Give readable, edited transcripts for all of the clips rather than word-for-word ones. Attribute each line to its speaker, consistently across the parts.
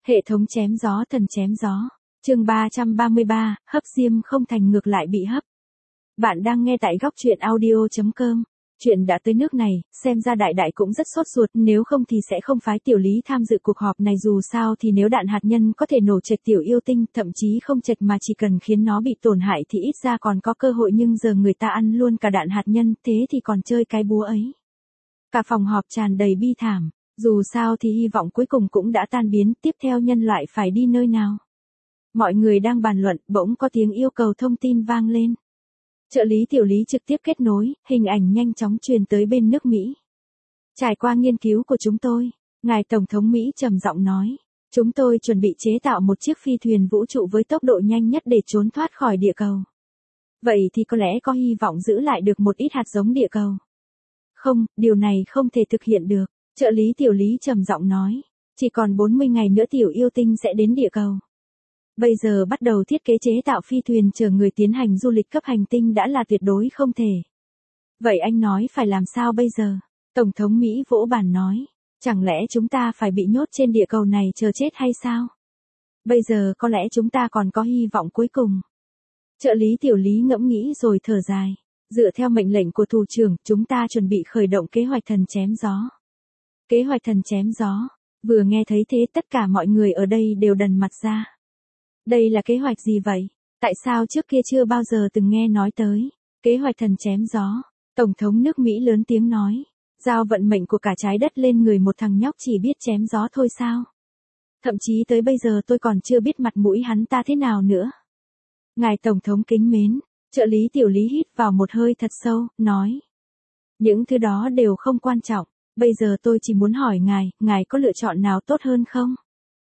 Speaker 1: Hệ thống chém gió thần chém gió. Chương 333, hấp diêm không thành ngược lại bị hấp. Bạn đang nghe tại góc truyện audio.com. Chuyện đã tới nước này, xem ra đại đại cũng rất sốt ruột, nếu không thì sẽ không phái Tiểu Lý tham dự cuộc họp này, dù sao thì nếu đạn hạt nhân có thể nổ trệt Tiểu Yêu Tinh, thậm chí không trệt mà chỉ cần khiến nó bị tổn hại thì ít ra còn có cơ hội, nhưng giờ người ta ăn luôn cả đạn hạt nhân, thế thì còn chơi cái búa ấy. Cả phòng họp tràn đầy bi thảm, dù sao thì hy vọng cuối cùng cũng đã tan biến, tiếp theo nhân loại phải đi nơi nào. Mọi người đang bàn luận, bỗng có tiếng yêu cầu thông tin vang lên. Trợ lý Tiểu Lý trực tiếp kết nối, hình ảnh nhanh chóng truyền tới bên nước Mỹ. Trải qua nghiên cứu của chúng tôi, ngài Tổng thống Mỹ trầm giọng nói, chúng tôi chuẩn bị chế tạo một chiếc phi thuyền vũ trụ với tốc độ nhanh nhất để trốn thoát khỏi địa cầu. Vậy thì có lẽ có hy vọng giữ lại được một ít hạt giống địa cầu. Không, điều này không thể thực hiện được, trợ lý Tiểu Lý trầm giọng nói, chỉ còn 40 ngày nữa Tiểu Yêu Tinh sẽ đến địa cầu. Bây giờ bắt đầu thiết kế chế tạo phi thuyền chở người tiến hành du lịch cấp hành tinh đã là tuyệt đối không thể. Vậy anh nói phải làm sao bây giờ? Tổng thống Mỹ vỗ bàn nói, chẳng lẽ chúng ta phải bị nhốt trên địa cầu này chờ chết hay sao? Bây giờ có lẽ chúng ta còn có hy vọng cuối cùng. Trợ lý Tiểu Lý ngẫm nghĩ rồi thở dài, dựa theo mệnh lệnh của thủ trưởng, chúng ta chuẩn bị khởi động kế hoạch thần chém gió. Kế hoạch thần chém gió, vừa nghe thấy thế tất cả mọi người ở đây đều đần mặt ra. Đây là kế hoạch gì vậy? Tại sao trước kia chưa bao giờ từng nghe nói tới? Kế hoạch thần chém gió. Tổng thống nước Mỹ lớn tiếng nói. Giao vận mệnh của cả trái đất lên người một thằng nhóc chỉ biết chém gió thôi sao? Thậm chí tới bây giờ tôi còn chưa biết mặt mũi hắn ta thế nào nữa. Ngài Tổng thống kính mến, trợ lý Tiểu Lý hít vào một hơi thật sâu, nói. Những thứ đó đều không quan trọng. Bây giờ tôi chỉ muốn hỏi ngài có lựa chọn nào tốt hơn không?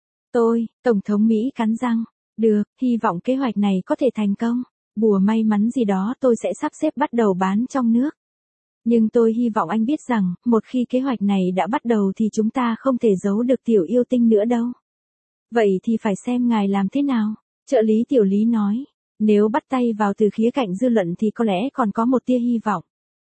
Speaker 1: Tổng thống Mỹ cắn răng. Được, hy vọng kế hoạch này có thể thành công. Bùa may mắn gì đó tôi sẽ sắp xếp bắt đầu bán trong nước. Nhưng tôi hy vọng anh biết rằng, một khi kế hoạch này đã bắt đầu thì chúng ta không thể giấu được Tiểu Yêu Tinh nữa đâu. Vậy thì phải xem ngài làm thế nào. Trợ lý Tiểu Lý nói, nếu bắt tay vào từ khía cạnh dư luận thì có lẽ còn có một tia hy vọng.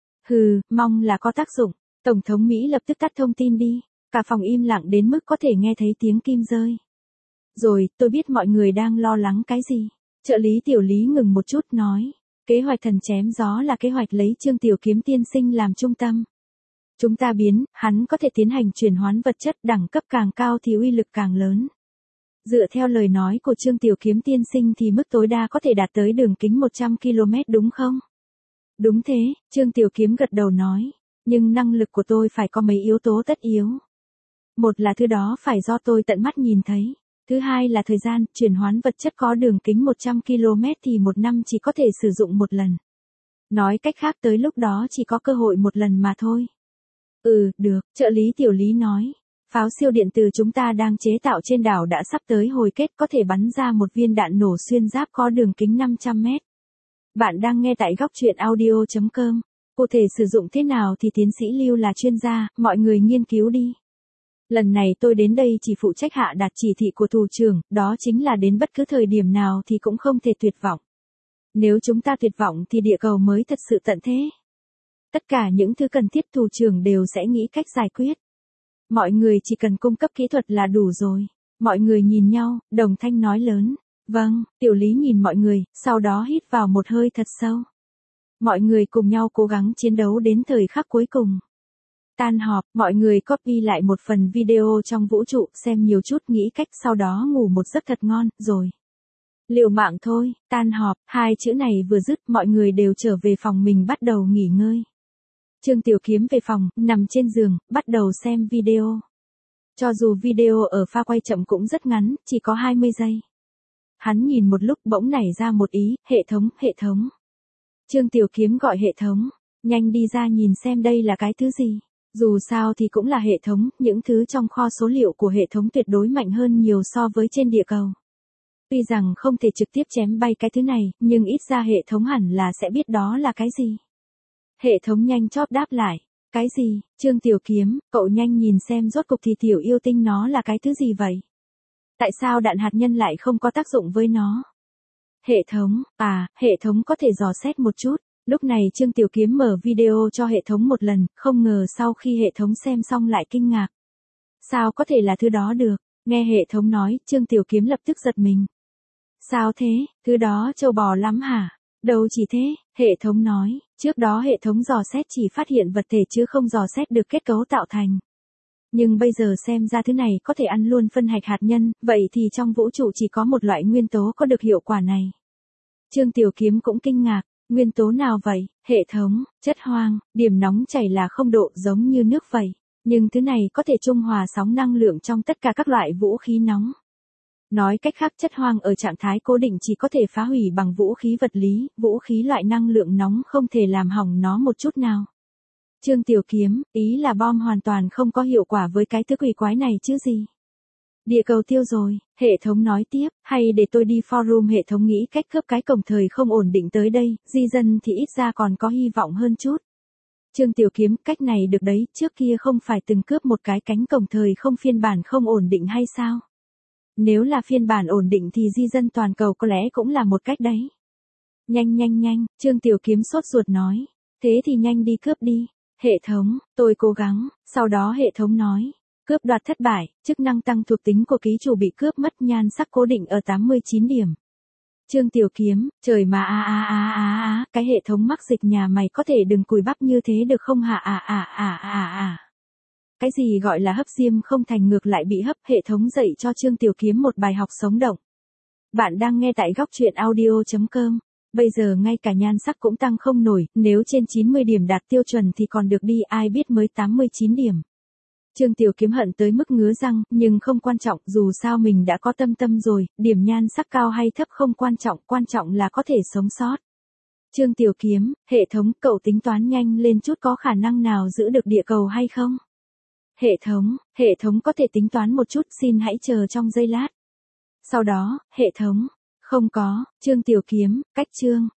Speaker 1: Mong là có tác dụng. Tổng thống Mỹ lập tức tắt thông tin đi. Cả phòng im lặng đến mức có thể nghe thấy tiếng kim rơi. Rồi, tôi biết mọi người đang lo lắng cái gì. Trợ lý Tiểu Lý ngừng một chút nói. Kế hoạch thần chém gió là kế hoạch lấy Trương Tiểu Kiếm tiên sinh làm trung tâm. Chúng ta biến, hắn có thể tiến hành chuyển hoán vật chất, đẳng cấp càng cao thì uy lực càng lớn. Dựa theo lời nói của Trương Tiểu Kiếm tiên sinh thì mức tối đa có thể đạt tới đường kính 100 km đúng không? Đúng thế, Trương Tiểu Kiếm gật đầu nói. Nhưng năng lực của tôi phải có mấy yếu tố tất yếu. Một là thứ đó phải do tôi tận mắt nhìn thấy. Thứ hai là thời gian, chuyển hoán vật chất có đường kính 100 km thì một năm chỉ có thể sử dụng một lần. Nói cách khác tới lúc đó chỉ có cơ hội một lần mà thôi. Được, trợ lý Tiểu Lý nói. Pháo siêu điện từ chúng ta đang chế tạo trên đảo đã sắp tới hồi kết, có thể bắn ra một viên đạn nổ xuyên giáp có đường kính 500 mét. Bạn đang nghe tại góc truyện audio.com. Cụ thể sử dụng thế nào thì tiến sĩ Lưu là chuyên gia, mọi người nghiên cứu đi. Lần này tôi đến đây chỉ phụ trách hạ đạt chỉ thị của thủ trưởng, đó chính là đến bất cứ thời điểm nào thì cũng không thể tuyệt vọng. Nếu chúng ta tuyệt vọng thì địa cầu mới thật sự tận thế. Tất cả những thứ cần thiết thủ trưởng đều sẽ nghĩ cách giải quyết. Mọi người chỉ cần cung cấp kỹ thuật là đủ rồi. Mọi người nhìn nhau, đồng thanh nói lớn. Vâng, Tiểu Lý nhìn mọi người, sau đó hít vào một hơi thật sâu. Mọi người cùng nhau cố gắng chiến đấu đến thời khắc cuối cùng. Tan họp, mọi người copy lại một phần video trong vũ trụ, xem nhiều chút nghĩ cách sau đó ngủ một giấc thật ngon, rồi. Liều mạng thôi, tan họp, hai chữ này vừa dứt mọi người đều trở về phòng mình bắt đầu nghỉ ngơi. Trương Tiểu Kiếm về phòng, nằm trên giường, bắt đầu xem video. Cho dù video ở pha quay chậm cũng rất ngắn, chỉ có 20 giây. Hắn nhìn một lúc bỗng nảy ra một ý, hệ thống. Trương Tiểu Kiếm gọi hệ thống, nhanh đi ra nhìn xem đây là cái thứ gì. Dù sao thì cũng là hệ thống, những thứ trong kho số liệu của hệ thống tuyệt đối mạnh hơn nhiều so với trên địa cầu. Tuy rằng không thể trực tiếp chém bay cái thứ này, nhưng ít ra hệ thống hẳn là sẽ biết đó là cái gì. Hệ thống nhanh chóp đáp lại. Cái gì, Trương Tiểu Kiếm, cậu nhanh nhìn xem rốt cục thì Tiểu Yêu Tinh nó là cái thứ gì vậy? Tại sao đạn hạt nhân lại không có tác dụng với nó? Hệ thống có thể dò xét một chút. Lúc này Trương Tiểu Kiếm mở video cho hệ thống một lần, không ngờ sau khi hệ thống xem xong lại kinh ngạc. Sao có thể là thứ đó được? Nghe hệ thống nói, Trương Tiểu Kiếm lập tức giật mình. Sao thế, thứ đó trâu bò lắm hả? Đâu chỉ thế, hệ thống nói, trước đó hệ thống dò xét chỉ phát hiện vật thể chứ không dò xét được kết cấu tạo thành. Nhưng bây giờ xem ra thứ này có thể ăn luôn phân hạch hạt nhân, vậy thì trong vũ trụ chỉ có một loại nguyên tố có được hiệu quả này. Trương Tiểu Kiếm cũng kinh ngạc, nguyên tố nào vậy? Hệ thống, chất hoang, điểm nóng chảy là 0 độ giống như nước vậy. Nhưng thứ này có thể trung hòa sóng năng lượng trong tất cả các loại vũ khí nóng. Nói cách khác, chất hoang ở trạng thái cố định chỉ có thể phá hủy bằng vũ khí vật lý, vũ khí loại năng lượng nóng không thể làm hỏng nó một chút nào. Trương Tiểu Kiếm, ý là bom hoàn toàn không có hiệu quả với cái thứ quỷ quái này chứ gì. Địa cầu tiêu rồi, hệ thống nói tiếp, hay để tôi đi forum hệ thống nghĩ cách cướp cái cổng thời không ổn định tới đây, di dân thì ít ra còn có hy vọng hơn chút. Trương Tiểu Kiếm, cách này được đấy, trước kia không phải từng cướp một cái cánh cổng thời không phiên bản không ổn định hay sao? Nếu là phiên bản ổn định thì di dân toàn cầu có lẽ cũng là một cách đấy. Nhanh, Trương Tiểu Kiếm sốt ruột nói, thế thì nhanh đi cướp đi. Hệ thống, tôi cố gắng, sau đó hệ thống nói, cướp đoạt thất bại, chức năng tăng thuộc tính của ký chủ bị cướp mất, nhan sắc cố định ở 89 điểm. Trương Tiểu Kiếm, trời mà cái hệ thống mắc dịch nhà mày có thể đừng cùi bắp như thế được không hả Cái gì gọi là hấp diêm không thành ngược lại bị hấp, hệ thống dạy cho Trương Tiểu Kiếm một bài học sống động. Bạn đang nghe tại góc truyện audio.com. Bây giờ ngay cả nhan sắc cũng tăng không nổi, nếu trên 90 điểm đạt tiêu chuẩn thì còn được đi, ai biết mới 89 điểm. Trương Tiểu Kiếm hận tới mức ngứa răng, nhưng không quan trọng, dù sao mình đã có tâm rồi, điểm nhan sắc cao hay thấp không quan trọng là có thể sống sót. Trương Tiểu Kiếm, hệ thống, cậu tính toán nhanh lên chút, có khả năng nào giữ được địa cầu hay không? Hệ thống có thể tính toán một chút, xin hãy chờ trong giây lát. Sau đó, hệ thống, không có, Trương Tiểu Kiếm, cách chương.